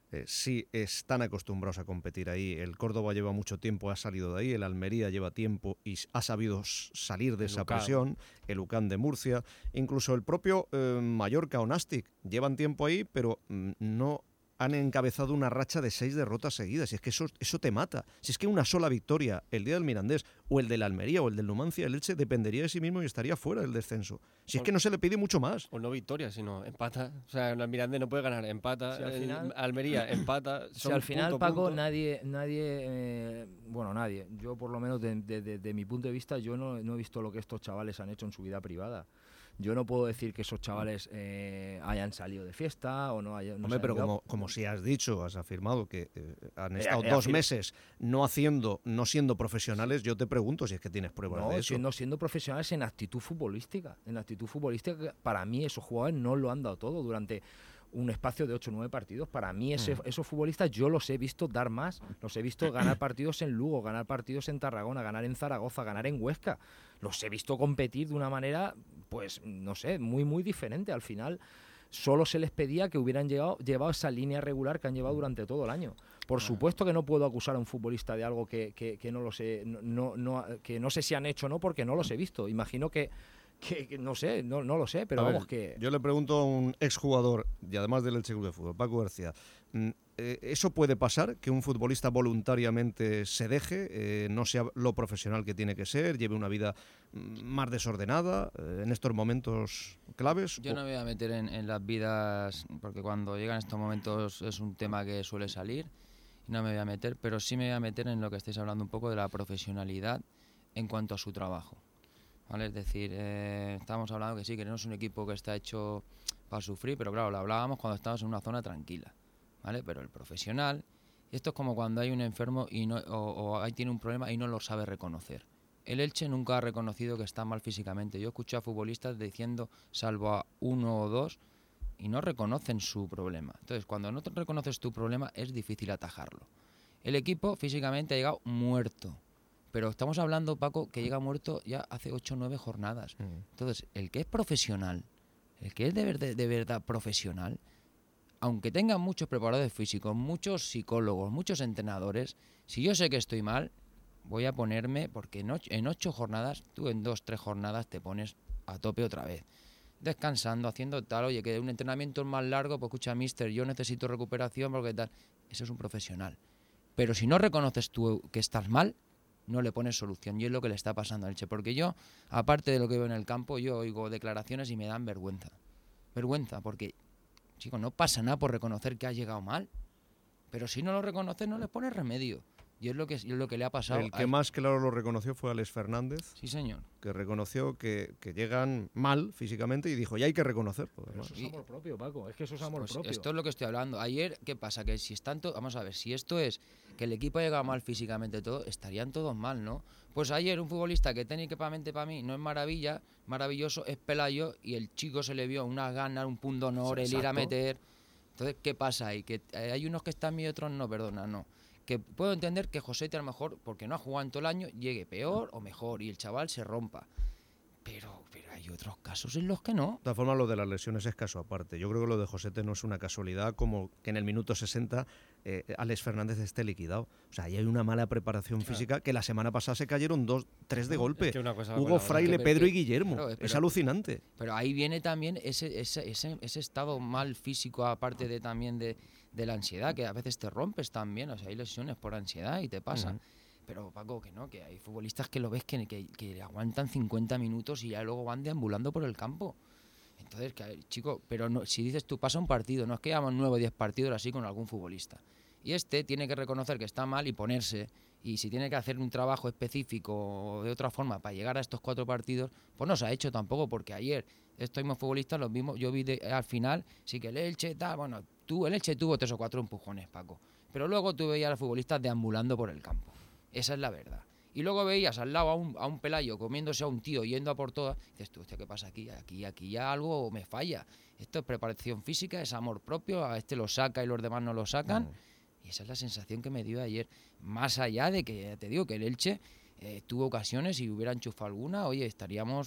[SPEAKER 14] eh, sí están acostumbrados a competir ahí. El Córdoba lleva mucho tiempo, ha salido de ahí, el Almería lleva tiempo y ha sabido salir de
[SPEAKER 15] El
[SPEAKER 14] esa
[SPEAKER 15] UCAM.
[SPEAKER 14] presión, el U C A M de Murcia, incluso el propio eh, Mallorca o Nàstic, llevan tiempo ahí, pero mm, no han encabezado una racha de seis derrotas seguidas. Y es que eso, eso te mata. Si es que una sola victoria, el día del Mirandés, o el del Almería, o el del Numancia, el Elche, dependería de sí mismo y estaría fuera del descenso. Si es
[SPEAKER 15] O-
[SPEAKER 14] que no se le pide mucho más.
[SPEAKER 15] O no victoria, sino empata. O sea, el Mirandés no puede ganar, empata.
[SPEAKER 16] Si al
[SPEAKER 15] el
[SPEAKER 16] final-
[SPEAKER 15] Almería empata.
[SPEAKER 16] Si
[SPEAKER 15] son
[SPEAKER 16] al final,
[SPEAKER 15] punto,
[SPEAKER 16] Paco,
[SPEAKER 15] punto.
[SPEAKER 16] nadie, nadie eh, bueno, nadie, yo por lo menos de, de- de- de mi punto de vista, yo no, no he visto lo que estos chavales han hecho en su vida privada. Yo no puedo decir que esos chavales eh, hayan salido de fiesta o no hayan... no
[SPEAKER 14] Hombre,
[SPEAKER 16] se
[SPEAKER 14] pero
[SPEAKER 16] hayan
[SPEAKER 14] como,
[SPEAKER 16] ido.
[SPEAKER 14] como si has dicho, has afirmado que eh, han
[SPEAKER 16] Eh,
[SPEAKER 14] estado
[SPEAKER 16] eh,
[SPEAKER 14] dos
[SPEAKER 16] afir-
[SPEAKER 14] meses no haciendo, no siendo profesionales, yo te pregunto si es que tienes pruebas
[SPEAKER 16] No,
[SPEAKER 14] de eso.
[SPEAKER 16] siendo, siendo profesionales en actitud futbolística. En actitud futbolística, para mí esos jugadores no lo han dado todo durante un espacio de ocho o nueve partidos. Para mí ese-
[SPEAKER 14] Mm.
[SPEAKER 16] esos futbolistas yo los he visto dar más. Los he visto ganar partidos en Lugo, ganar partidos en Tarragona, ganar en Zaragoza, ganar en Huesca. Los he visto competir de una manera, pues, no sé, muy, muy diferente. Al final solo se les pedía que hubieran llegado, llevado esa línea regular que han llevado durante todo el año. Por supuesto que no puedo acusar a un futbolista de algo que, que- que no lo sé, no, no, no- que no sé si han hecho o no, porque no los he visto. Imagino que, que- que no sé, no, no lo sé, pero
[SPEAKER 14] A ver,
[SPEAKER 16] vamos que...
[SPEAKER 14] Yo le pregunto a un exjugador, y además del Elche Club de Fútbol, Paco García, mm, eh, ¿eso puede pasar? ¿Que un futbolista voluntariamente se deje, eh, no sea lo profesional que tiene que ser, lleve una vida mm, más desordenada eh, en estos momentos claves?
[SPEAKER 17] Yo no me voy a meter en, en las vidas, porque cuando llegan estos momentos es un tema que suele salir, y no me voy a meter, pero sí me voy a meter en lo que estáis hablando un poco de la profesionalidad en cuanto a su trabajo. ¿Vale? Es decir, eh, estábamos hablando que sí, que no es un equipo que está hecho para sufrir, pero claro, lo hablábamos cuando estábamos en una zona tranquila, ¿vale? Pero el profesional, esto es como cuando hay un enfermo y no, o, o ahí tiene un problema y no lo sabe reconocer. El Elche nunca ha reconocido que está mal físicamente. Yo escucho a futbolistas diciendo, salvo a uno o dos, y no reconocen su problema. Entonces, cuando no te reconoces tu problema, es difícil atajarlo. El equipo físicamente ha llegado muerto. Pero estamos hablando, Paco, que llega muerto ya hace ocho o nueve jornadas. Entonces, el que es profesional, el que es de, ver- de verdad profesional, aunque tenga muchos preparadores físicos, muchos psicólogos, muchos entrenadores, si yo sé que estoy mal, voy a ponerme, porque en ocho, en ocho jornadas, tú en dos, tres jornadas te pones a tope otra vez. Descansando, haciendo tal, oye, que un entrenamiento es más largo, pues escucha, mister, yo necesito recuperación porque tal. Eso es un profesional. Pero si no reconoces tú que estás mal, no le pones solución. Y es lo que le está pasando al Elche. Porque yo, aparte de lo que veo en el campo, yo oigo declaraciones y me dan vergüenza. Vergüenza, porque, chicos, no pasa nada por reconocer que has llegado mal. Pero si no lo reconoces, no le pones remedio. Y es lo que, es lo que le ha pasado.
[SPEAKER 14] El que
[SPEAKER 17] a-
[SPEAKER 14] más claro lo reconoció fue Alex Fernández.
[SPEAKER 17] Sí, señor.
[SPEAKER 14] Que reconoció que, que llegan mal físicamente y dijo, ya hay que reconocerlo.
[SPEAKER 16] Pero eso es amor propio, Paco, es que eso es amor
[SPEAKER 17] Pues
[SPEAKER 16] propio.
[SPEAKER 17] esto es lo que estoy hablando. Ayer, ¿qué pasa? Que si están to- vamos a ver, si esto es que el equipo ha llegado mal físicamente todo, estarían todos mal, ¿no? Pues ayer un futbolista que técnicamente para mí no es maravilla, maravilloso, es Pelayo, y el chico se le vio unas ganas, un punto de honor, el ir a
[SPEAKER 16] Exacto.
[SPEAKER 17] meter. Entonces, ¿qué pasa ahí? Que eh, hay unos que están bien y otros no, perdona, no. Que puedo entender que Josete a lo mejor, porque no ha jugado en todo el año, llegue peor o mejor y el chaval se rompa. Pero, pero hay otros casos en los que no.
[SPEAKER 14] De todas formas, lo de las lesiones es caso aparte. Yo creo que lo de Josete no es una casualidad, como que en el minuto sesenta eh, Alex Fernández esté liquidado. O sea, ahí hay una mala preparación
[SPEAKER 17] Claro.
[SPEAKER 14] física, que la semana pasada se cayeron dos, tres de
[SPEAKER 17] No,
[SPEAKER 14] golpe.
[SPEAKER 17] es que una cosa va con
[SPEAKER 14] Hugo
[SPEAKER 17] la otra.
[SPEAKER 14] Fraile,
[SPEAKER 17] Es que-
[SPEAKER 14] Pedro y
[SPEAKER 17] que-
[SPEAKER 14] Guillermo.
[SPEAKER 17] claro,
[SPEAKER 14] es
[SPEAKER 17] pero-
[SPEAKER 14] alucinante.
[SPEAKER 17] Pero ahí viene también ese, ese, ese, ese estado mal físico, aparte de también de, de la ansiedad, que a veces te rompes también. O sea, hay lesiones por ansiedad y te pasa.
[SPEAKER 14] Ujú.
[SPEAKER 17] Pero, Paco, que no, que hay futbolistas que lo ves que, que, que aguantan cincuenta minutos y ya luego van deambulando por el campo. Entonces, que, chico, pero no, si dices tú, pasa un partido, no es que llevamos nueve o diez partidos así con algún futbolista. Y este tiene que reconocer que está mal y ponerse. Y si tiene que hacer un trabajo específico o de otra forma para llegar a estos cuatro partidos, pues no se ha hecho tampoco, porque ayer estos mismos futbolistas los vimos, yo vi de- al final, sí que el Elche, tal, bueno, tú, el Elche tuvo tres o cuatro empujones, Paco. Pero luego tú veías a los futbolistas deambulando por el campo. Esa es la verdad. Y luego veías al lado a un, a un Pelayo comiéndose a un tío yendo a por todas. Y dices tú, hostia, ¿qué pasa aquí? Aquí, aquí ya algo me falla. Esto es preparación física, es amor propio. A este lo saca y los demás no lo sacan. Y esa es la sensación que me dio ayer. Más allá de que, ya te digo, que el Elche eh, tuvo ocasiones y hubiera enchufado alguna, oye, estaríamos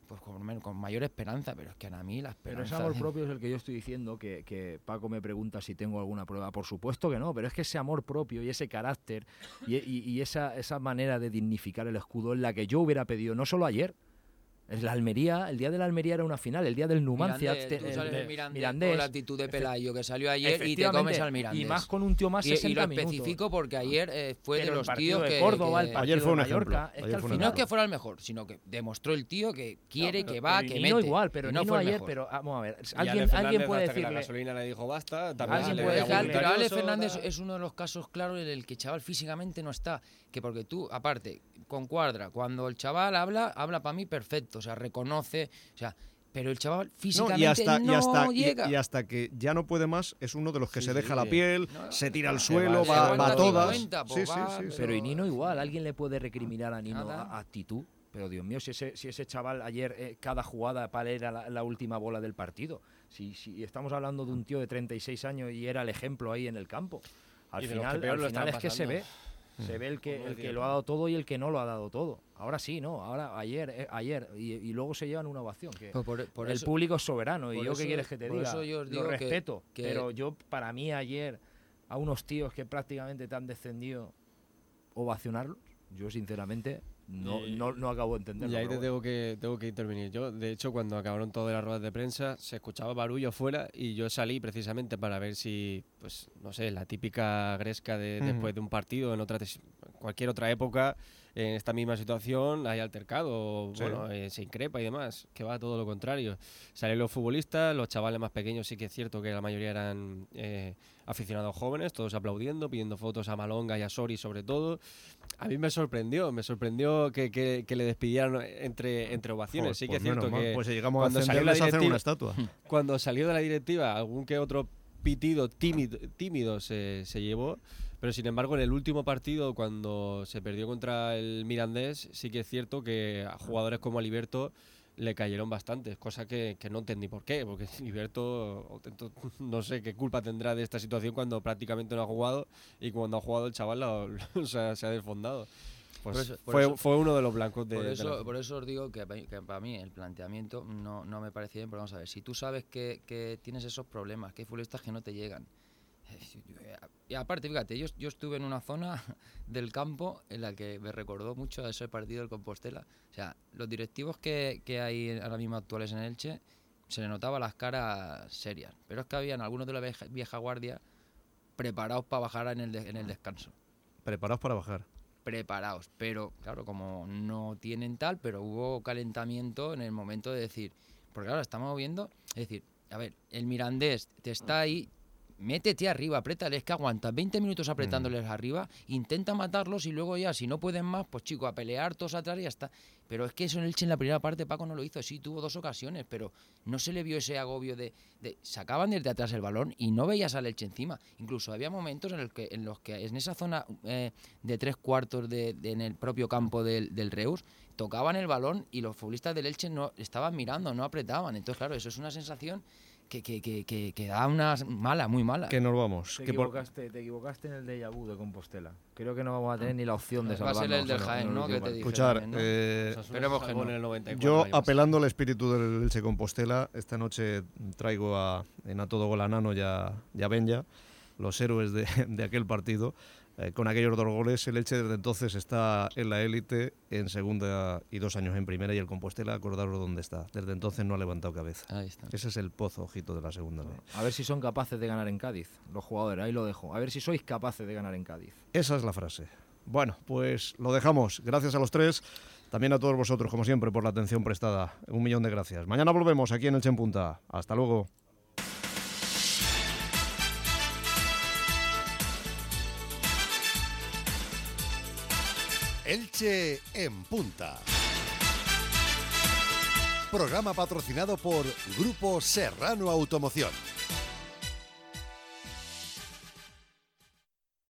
[SPEAKER 17] pues con, con mayor esperanza, pero es que a mí la esperanza...
[SPEAKER 16] Pero ese amor propio es el que yo estoy diciendo, que, que Paco me pregunta si tengo alguna prueba. Por supuesto que no, pero es que ese amor propio y ese carácter y, y, y esa, esa manera de dignificar el escudo es la que yo hubiera pedido, no solo ayer. Es la Almería, el día de la Almería era una final, el día del Numancia,
[SPEAKER 17] Mirandés, tú sales
[SPEAKER 16] el,
[SPEAKER 17] el Mirandés,
[SPEAKER 16] Mirandés,
[SPEAKER 17] con la actitud de Pelayo que salió ayer y te comes al Mirandés.
[SPEAKER 16] Y más con un tío más
[SPEAKER 17] y,
[SPEAKER 16] sesenta
[SPEAKER 17] y lo
[SPEAKER 16] minutos.
[SPEAKER 17] especifico porque ayer eh, fue
[SPEAKER 16] Pero
[SPEAKER 17] de los
[SPEAKER 16] el
[SPEAKER 17] tíos
[SPEAKER 16] de
[SPEAKER 17] que...
[SPEAKER 16] Córdoba,
[SPEAKER 17] que
[SPEAKER 16] el partido
[SPEAKER 14] ayer fue un
[SPEAKER 16] de Mallorca,
[SPEAKER 14] ejemplo.
[SPEAKER 16] es que al
[SPEAKER 14] Ayer
[SPEAKER 17] y no es que fuera el mejor, sino que demostró el tío que quiere,
[SPEAKER 16] No, pero,
[SPEAKER 17] que va,
[SPEAKER 16] pero
[SPEAKER 17] que
[SPEAKER 16] Nino
[SPEAKER 17] mete.
[SPEAKER 16] igual, pero
[SPEAKER 17] y no
[SPEAKER 16] Nino
[SPEAKER 17] fue el
[SPEAKER 16] ayer,
[SPEAKER 17] mejor.
[SPEAKER 16] pero vamos a ver,
[SPEAKER 15] Y
[SPEAKER 16] alguien,
[SPEAKER 15] Ale
[SPEAKER 16] alguien
[SPEAKER 15] Fernández,
[SPEAKER 16] puede
[SPEAKER 15] hasta que la
[SPEAKER 16] decirle...
[SPEAKER 15] gasolina le dijo basta, también se
[SPEAKER 16] Alguien
[SPEAKER 15] le
[SPEAKER 16] puede
[SPEAKER 15] veía
[SPEAKER 16] decirle-
[SPEAKER 17] Pero Ale
[SPEAKER 15] voluntarioso,
[SPEAKER 17] Fernández
[SPEAKER 15] tal.
[SPEAKER 17] es uno de los casos claros en el que el chaval físicamente no está. Que porque tú, aparte, con Cuadra, cuando el chaval habla, habla para mí perfecto, o sea, reconoce, o sea, pero el chaval físicamente
[SPEAKER 14] No, y, hasta,
[SPEAKER 17] no
[SPEAKER 14] y, hasta, y-
[SPEAKER 17] llega.
[SPEAKER 14] y hasta que ya no puede más, es uno de los que
[SPEAKER 15] Sí,
[SPEAKER 14] se deja
[SPEAKER 15] sí.
[SPEAKER 14] la piel,
[SPEAKER 17] No,
[SPEAKER 14] se tira al
[SPEAKER 15] se
[SPEAKER 14] suelo,
[SPEAKER 15] va-
[SPEAKER 14] va,
[SPEAKER 15] se
[SPEAKER 14] va a
[SPEAKER 15] aguanta
[SPEAKER 14] todas.
[SPEAKER 17] cincuenta,
[SPEAKER 14] Sí,
[SPEAKER 17] pues
[SPEAKER 14] sí,
[SPEAKER 17] va,
[SPEAKER 14] sí, sí.
[SPEAKER 16] Pero y Nino igual, alguien le puede recriminar a Nino
[SPEAKER 17] Nada.
[SPEAKER 16] a, a actitud. Pero Dios mío, si ese, si ese chaval ayer, eh, cada jugada para él era la, la última bola del partido. Si, si estamos hablando de un tío de treinta y seis años y era el ejemplo ahí en el campo. Al
[SPEAKER 15] Y de los
[SPEAKER 16] final,
[SPEAKER 15] que peor
[SPEAKER 16] al
[SPEAKER 15] lo
[SPEAKER 16] final
[SPEAKER 15] están
[SPEAKER 16] es que se ve.
[SPEAKER 15] pasando.
[SPEAKER 16] Se ve el que,
[SPEAKER 15] Como
[SPEAKER 16] el
[SPEAKER 15] decía
[SPEAKER 16] que lo ha dado todo y el que no lo ha dado todo. Ahora sí, ¿no? Ahora, ayer, eh, ayer y, y luego se llevan una ovación. Que
[SPEAKER 17] Pues por- por
[SPEAKER 16] el
[SPEAKER 17] eso-
[SPEAKER 16] público es soberano y
[SPEAKER 17] por
[SPEAKER 16] yo
[SPEAKER 17] eso-
[SPEAKER 16] qué quieres que te
[SPEAKER 17] por
[SPEAKER 16] diga.
[SPEAKER 17] eso yo os
[SPEAKER 16] lo
[SPEAKER 17] digo que-
[SPEAKER 16] respeto,
[SPEAKER 17] que-
[SPEAKER 16] pero yo, para mí ayer, a unos tíos que prácticamente te han descendido, ovacionarlos, yo sinceramente no,
[SPEAKER 15] Y-
[SPEAKER 16] no, no acabo de entenderlo.
[SPEAKER 15] Y ahí te
[SPEAKER 16] pero
[SPEAKER 15] tengo que, tengo que intervenir yo. De hecho, cuando acabaron todas las ruedas de prensa, se escuchaba barullo fuera y yo salí precisamente para ver si, pues, no sé, la típica gresca de
[SPEAKER 14] Ujú.
[SPEAKER 15] después de un partido, en otra tes- cualquier otra época, en esta misma situación, hay altercado,
[SPEAKER 14] Sí.
[SPEAKER 15] bueno, eh, se increpa y demás, que va todo lo contrario. Salen los futbolistas, los chavales más pequeños sí que es cierto que la mayoría eran eh, aficionados jóvenes, todos aplaudiendo, pidiendo fotos a Malonga y a Sori sobre todo. A mí me sorprendió, me sorprendió que, que, que le despidieran entre, entre ovaciones.
[SPEAKER 14] Joder,
[SPEAKER 15] sí que
[SPEAKER 14] pues
[SPEAKER 15] es cierto
[SPEAKER 14] menos mal,
[SPEAKER 15] que
[SPEAKER 14] pues si llegamos a
[SPEAKER 15] cuando salió la
[SPEAKER 14] ascenderles, hacen una
[SPEAKER 15] directiva,
[SPEAKER 14] estatua.
[SPEAKER 15] cuando salió de la directiva, algún que otro pitido tímido, tímido se, se llevó, pero sin embargo en el último partido, cuando se perdió contra el Mirandés, sí que es cierto que a jugadores como Aliberto le cayeron bastantes, cosa que, que no entendí por qué, porque Aliberto no sé qué culpa tendrá de esta situación cuando prácticamente no ha jugado y cuando ha jugado el chaval la- o sea, se ha desfondado. Pues
[SPEAKER 17] Por eso- por
[SPEAKER 15] fue,
[SPEAKER 17] eso-
[SPEAKER 15] fue uno de los blancos de,
[SPEAKER 17] Por
[SPEAKER 15] de
[SPEAKER 17] eso,
[SPEAKER 15] la-
[SPEAKER 17] por eso os digo que, pa- que para mí el planteamiento no, no me parece bien, porque vamos a ver, si tú sabes que, que tienes esos problemas, que hay futbolistas que no te llegan. Y aparte, fíjate, yo, yo estuve en una zona del campo en la que me recordó mucho a ese partido del Compostela. O sea, los directivos que, que hay ahora mismo actuales en Elche, se le notaba las caras serias. Pero es que habían algunos de la vieja, vieja guardia preparados para bajar en el, de- en el descanso.
[SPEAKER 14] Preparados para bajar.
[SPEAKER 17] Preparados, pero claro, como no tienen tal, pero hubo calentamiento en el momento de decir, porque claro, estamos viendo, es decir, a ver, el Mirandés te está ahí, métete arriba, apriétale, es que aguantas veinte minutos apretándoles arriba, intenta matarlos y luego ya, si no pueden más, pues chico, a pelear todos atrás y ya está. Pero es que eso en Elche en la primera parte Paco no lo hizo, sí, tuvo dos ocasiones, pero no se le vio ese agobio de... de sacaban desde atrás el balón y no veías al Elche encima. Incluso había momentos en, el que, en los que en esa zona eh, de tres cuartos de, de- en el propio campo del, del Reus, tocaban el balón y los futbolistas del Elche no estaban mirando, no apretaban. Entonces, claro, eso es una sensación que, que, que, que, que da una mala, muy mala.
[SPEAKER 14] Que nos vamos.
[SPEAKER 16] Te
[SPEAKER 14] que por-
[SPEAKER 16] equivocaste, te equivocaste en el déjà vu de Compostela. Creo que no vamos a tener ni la opción de
[SPEAKER 17] Va a
[SPEAKER 16] salvarnos.
[SPEAKER 17] ser el del
[SPEAKER 16] en-
[SPEAKER 17] Jaén,
[SPEAKER 16] en el
[SPEAKER 17] ¿no?
[SPEAKER 16] último
[SPEAKER 17] Que te
[SPEAKER 16] partido.
[SPEAKER 17] dije
[SPEAKER 14] Escuchar,
[SPEAKER 17] también, ¿no?
[SPEAKER 14] eh,
[SPEAKER 17] Esperemos que no.
[SPEAKER 15] en el noventa y cuatro,
[SPEAKER 14] yo
[SPEAKER 15] algo así.
[SPEAKER 14] apelando al espíritu del Elche Compostela, esta noche traigo a, en A Todo Gol a Nano y a, y a Benja, los héroes de, de aquel partido. Eh, con aquellos dos goles, el Elche desde entonces está en la élite, en segunda y dos años en primera, y el Compostela, acordaros dónde está. Desde entonces no ha levantado cabeza.
[SPEAKER 17] Ahí está.
[SPEAKER 14] Ese es el pozo, ojito, de la segunda vez.
[SPEAKER 16] A ver si son capaces de ganar en Cádiz, los jugadores, ahí lo dejo. A ver si sois capaces de ganar en Cádiz.
[SPEAKER 14] Esa es la frase. Bueno, pues lo dejamos. Gracias a los tres. También a todos vosotros, como siempre, por la atención prestada. Un millón de gracias. Mañana volvemos aquí en Elche en Punta. Hasta luego.
[SPEAKER 1] Elche en Punta. Programa patrocinado por Grupo Serrano Automoción.